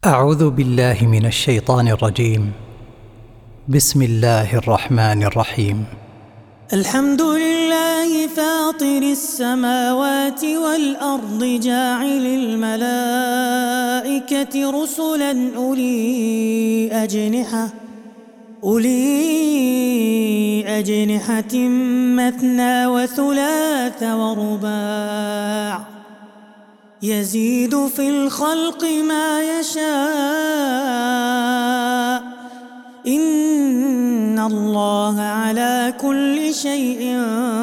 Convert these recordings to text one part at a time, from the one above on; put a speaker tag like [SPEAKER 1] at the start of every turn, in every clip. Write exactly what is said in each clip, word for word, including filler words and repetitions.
[SPEAKER 1] أعوذ بالله من الشيطان الرجيم. بسم الله الرحمن الرحيم.
[SPEAKER 2] الحمد لله فاطر السماوات والأرض جاعل الملائكة رسلا أولي أجنحة أولي أجنحة مثنى وثلاث ورباع يزيد في الخلق ما يشاء إن الله على كل شيء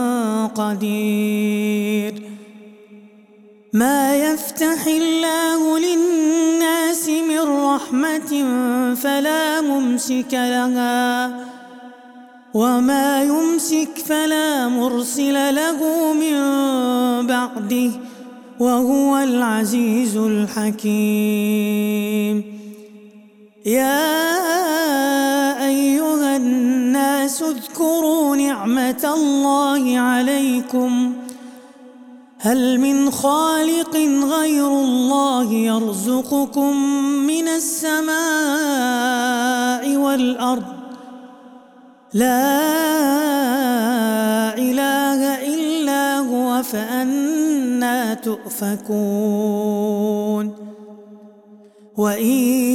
[SPEAKER 2] قدير. ما يفتح الله للناس من رحمة فلا ممسك لها وما يمسك فلا مرسل له من بعده وهو العزيز الحكيم. يا أيها الناس اذكروا نعمة الله عليكم هل من خالق غير الله يرزقكم من السماء والأرض لا إله إلا هو فأنى تؤفكون. وإن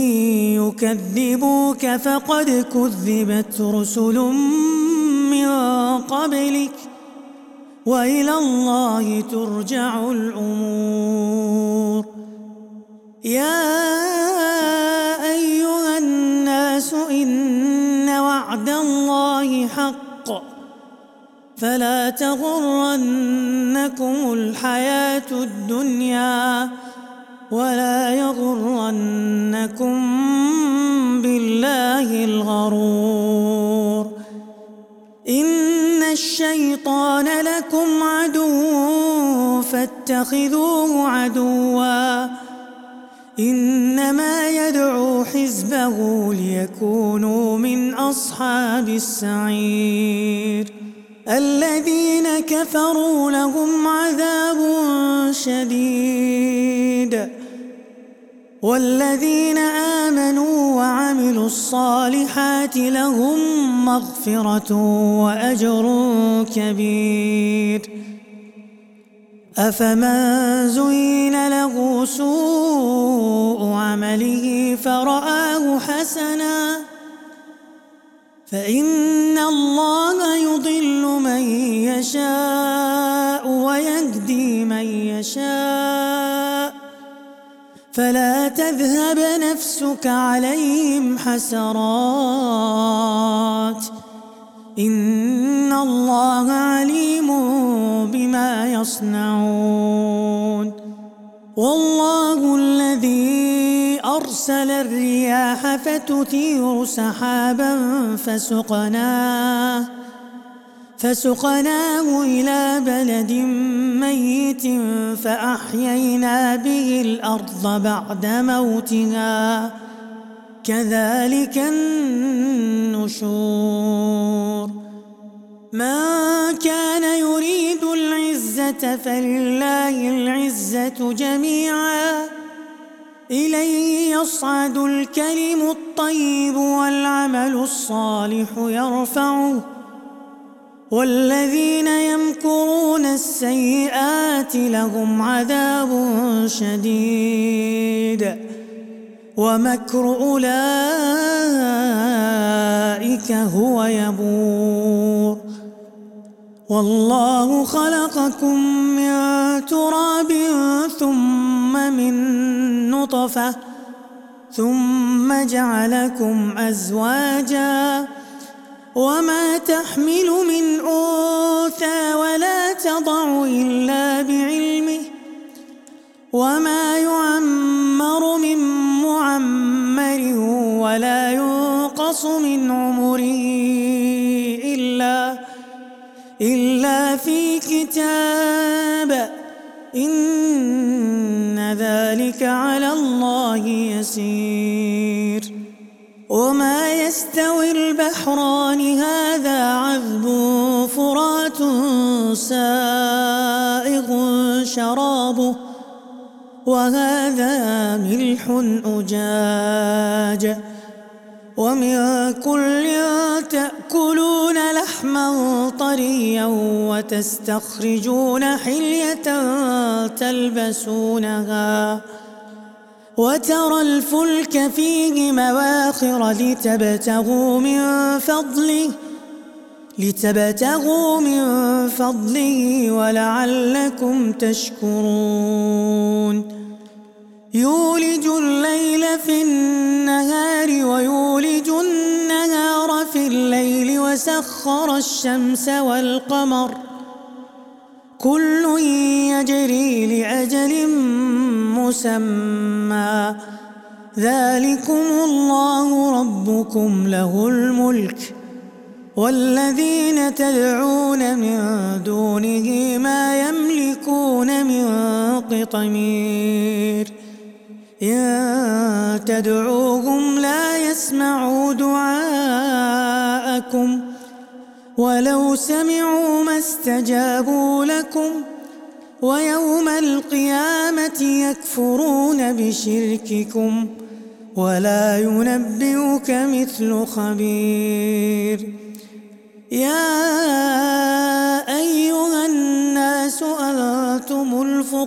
[SPEAKER 2] يكذبوك فقد كذبت رسل من قبلك وإلى الله ترجع الأمور. يا أيها الناس إن وعد الله حق فلا تغرنكم الحياة الدنيا ولا يغرنكم بالله الغرور. إن الشيطان لكم عدو فاتخذوه عدوا إنما يدعو حزبه ليكونوا من أصحاب السعير. الذين كفروا لهم عذاب شديد والذين آمنوا وعملوا الصالحات لهم مغفرة وأجر كبير. أفمن زين له سوء عمله فرآه حسنا فإن الله يضل من يشاء ويهدي من يشاء فلا تذهب نفسك عليهم حسرات إن الله عليم بما يصنعون. والله الذي أرسل الرياح فتثير سحابا فسقناه فسقناه إلى بلد ميت فأحيينا به الأرض بعد موتها كذلك النشور. من كان يريد العزة فلله العزة جميعا إليه يصعد الكلم الطيب والعمل الصالح يرفعه والذين يمكرون السيئات لهم عذاب شديد ومكر أولئك هو يبور. والله خلقكم من تراب ثم من نطفة ثم جعلكم أزواجا وما تحمل من أنثى ولا تضع إلا بعلمه وما يعمر من معمر ولا ينقص من عمره إلا إلا في كتاب إن ذلك على الله يسير. وما يستوي البحران هذا عذب فرات سائغ شرابه وهذا ملح أجاج ومن كل تأكلون لحما طريا وتستخرجون حلية تلبسونها وترى الفلك فيه مواخر لتبتغوا من فضله لتبتغوا من فضله ولعلكم تشكرون يولج الليل في النهار ويولج النهار في الليل وسخر الشمس والقمر كل يجري لأجل مسمى ذلكم الله ربكم له الملك والذين تدعون من دونه ما يملكون من قطمير إن تدعوهم لا يسمعوا دعاءكم ولو سمعوا ما استجابوا لكم ويوم القيامة يكفرون بشرككم ولا ينبئك مثل خبير يا أيها الناس أنتم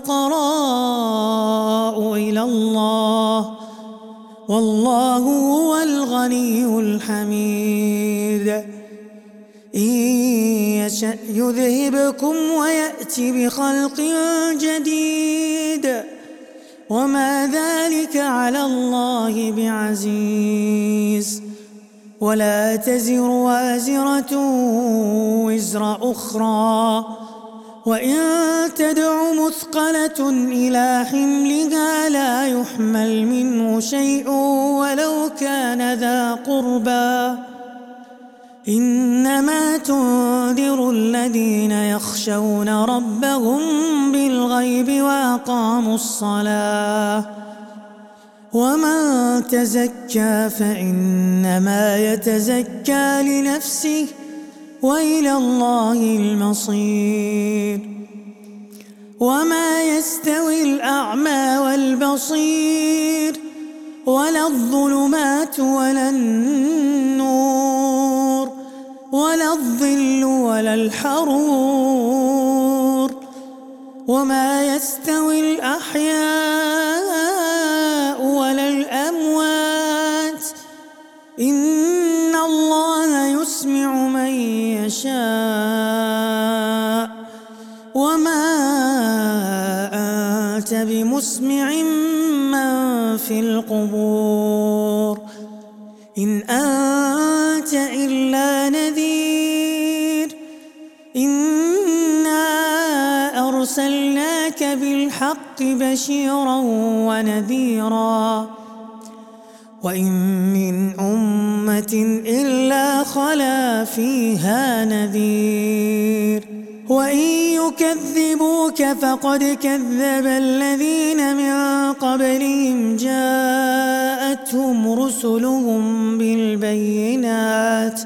[SPEAKER 2] الفقراء إلى الله والله هو الغني الحميد إن يشأ يذهبكم ويأتي بخلق جديد وما ذلك على الله بعزيز ولا تزر وازرة وزر أخرى وإن تدع مثقلة إلى حملها لا يحمل منه شيء ولو كان ذا قربى إنما تنذر الذين يخشون ربهم بالغيب وأقاموا الصلاة ومن تزكى فإنما يتزكى لنفسه وإلى الله المصير وما يستوي الأعمى والبصير ولا الظلمات ولا النور ولا الظل ولا الحرور وما يستوي الأحياء ولا الأموات إن الله يسمع من يشاء وما أنت بمسمع من في القبور إن أنت إلا نذير إنا أرسلناك بالحق بشيرا ونذيرا وإن من أمة إلا خلا فيها نذير وإن يكذبوك فقد كذب الذين من قبلهم جاءتهم رسلهم بالبينات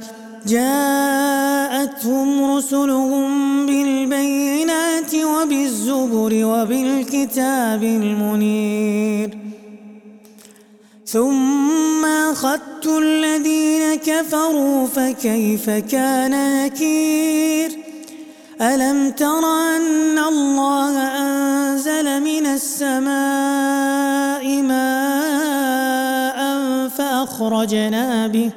[SPEAKER 2] جاءتهم رسلهم بالبينات وبالزبر وبالكتاب المنير ثم أخذت الذين كفروا فكيف كان نكير ألم تر أن الله أنزل من السماء ماء فأخرجنا به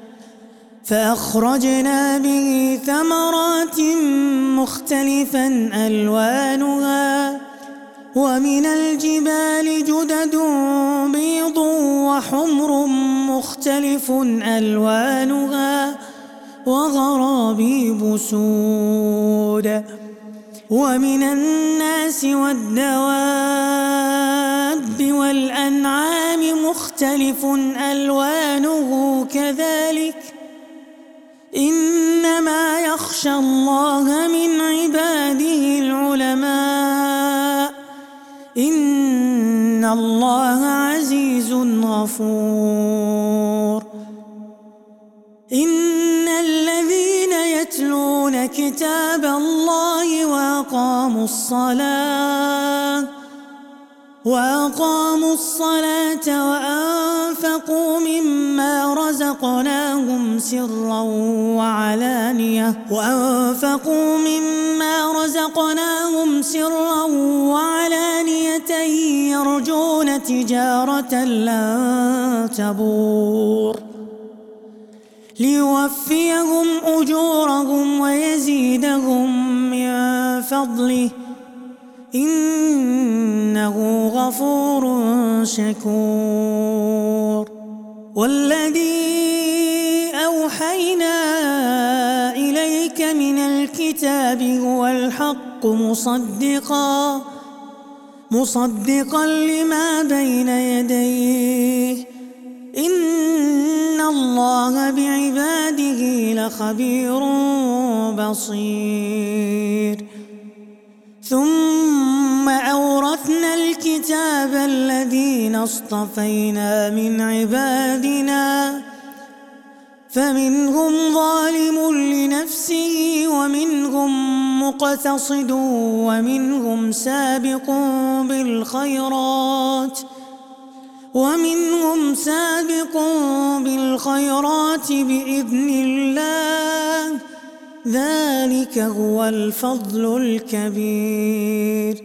[SPEAKER 2] فأخرجنا به ثمرات مختلفا ألوانها ومن الجبال جدد بيض وحمر مختلف ألوانها وغرابيب سود ومن الناس والدواب والأنعام مختلف ألوانه كذلك إنما يخشى الله من عباده العلماء إن الله عزيز غفور إن الذين يتلون كتاب الله وأقاموا الصلاة وأقاموا الصلاة وأنفقوا مما رزقناهم سرا وعلانية وأنفقوا مما رزقناهم سرا وعلانية يرجون تجارة لن تبور ليوفيهم أجورهم ويزيدهم من فضله إنه غفور شكور. والذي أوحينا إليك من الكتاب هو الحق مصدقا مصدقا لما بين يديه إن الله بعباده لخبير بصير. ثم أورثنا الكتاب الذين اصطفينا من عبادنا فمنهم ظالم لنفسه ومنهم مقتصد ومنهم سابق بالخيرات ومنهم سابق بالخيرات بإذن الله ذلك هو الفضل الكبير.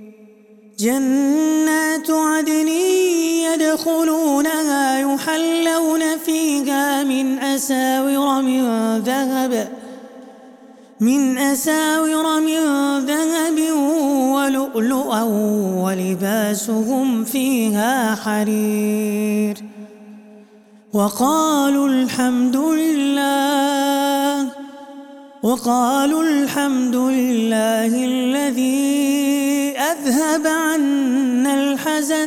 [SPEAKER 2] جنات عدن يدخلونها يحلون فيها من أساور من ذهب من أساور من ذهب ولؤلؤا ولباسهم فيها حرير. وقالوا الحمد لله وقالوا الحمد لله الذي أذهب عنا الحزن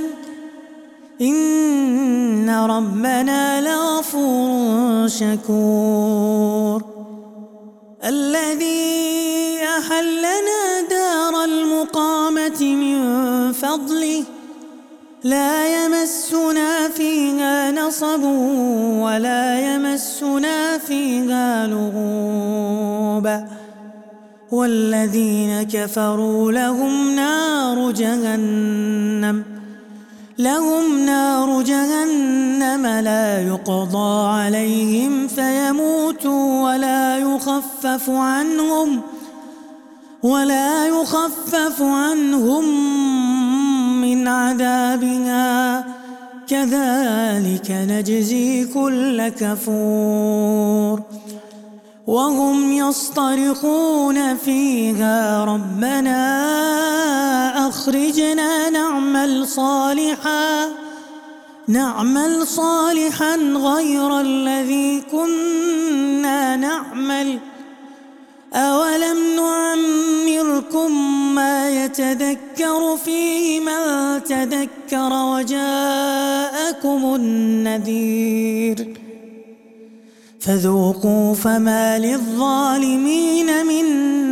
[SPEAKER 2] إن ربنا لغفور شكور. الذي أحلنا دار المقامة من فضله لا يمسنا فيها نصب ولا يمسنا فيها لغوب. والذين كفروا لهم نار جهنم لهم نار جهنم لا يقضى عليهم فيموتوا ولا يخفف عنهم ولا يخفف عنهم من عذابها كذلك نجزي كل كفور. وهم يصطرخون فيها ربنا أخرجنا نعمل صالحا نعمل صالحا غير الذي كنا نعمل أولم نعمركم ما يتذكر فيه من تذكر وجاءكم النذير فذوقوا فما للظالمين من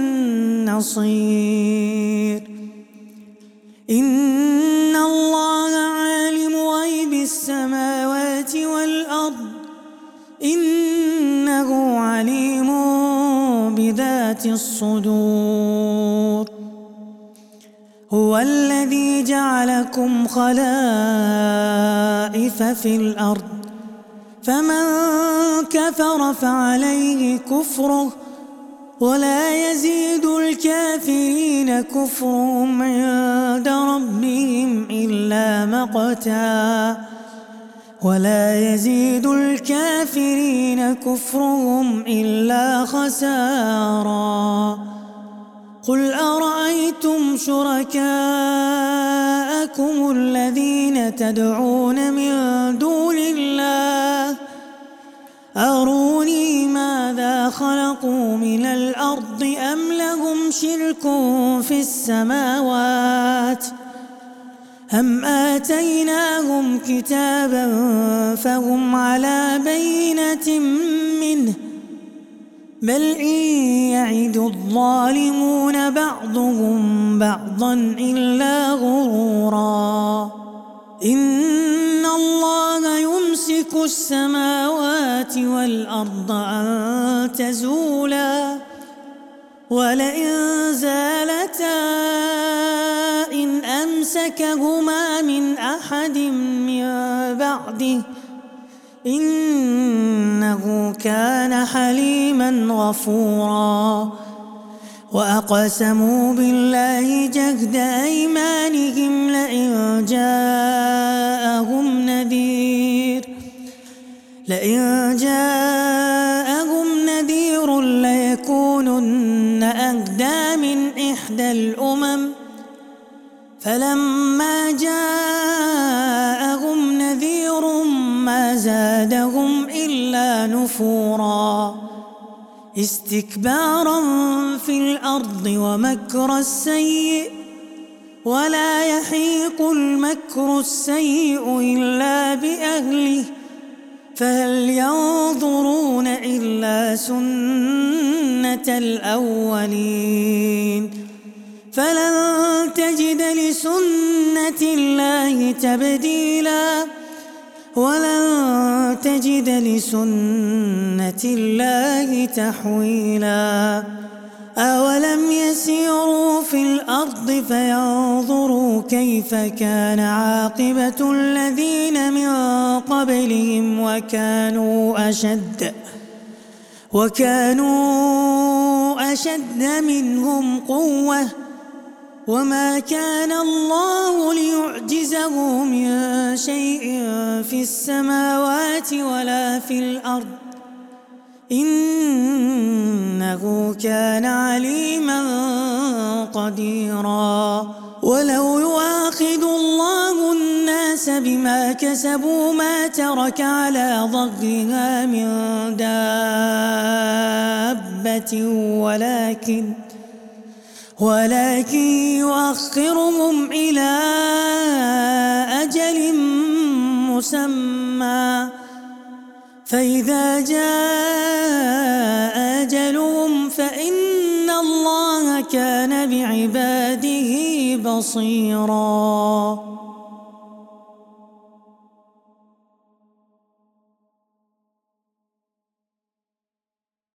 [SPEAKER 2] نصير. إن الله عالم غيب السماوات والأرض إنه عليم بذات الصدور. هو الذي جعلكم خلائف في الأرض فمن كفر فعليه كفره ولا يزيد الكافرين كفرهم عند ربهم إلا مقتا ولا يزيد الكافرين كفرهم إلا خسارا. قل أرأيتم شركاءكم الذين تدعون من دون الله أروني ماذا خلقوا من الأرض أم لهم شرك في السماوات أم آتيناهم كتابا فهم على بينة منه بل إن يعد الظالمون بعضهم بعضا إلا غرورا. إن الله يمسك السماوات والأرض أن تزولا ولئن زالتا إن أمسكتا أمسكهما من أحد من بعده إنه كان حليما غفورا. وأقسموا بالله جهد أيمانهم لئن جاءهم نذير لئن جاءهم نذير ليكونن أهدى من إحدى الأمم فلما جاءهم نذير ما زادهم إلا نفورا استكبارا في الأرض ومكر السيء ولا يحيق المكر السيء إلا بأهله فهل ينظرون إلا سنة الأولين فلن تجد لسنة الله تبديلا ولن تجد لسنة الله تحويلا. أولم يسيروا في الأرض فينظروا كيف كان عاقبة الذين من قبلهم وكانوا أشد وكانوا أشد منهم قوة وما كان الله ليعجزه من شيء في السماوات ولا في الأرض إنه كان عليما قديرا. ولو يؤاخذ الله الناس بما كسبوا ما ترك على ظهرها من دابة ولكن ولكن يؤخرهم إلى أجل مسمى فإذا جاء أجلهم فإن الله كان بعباده بصيراً.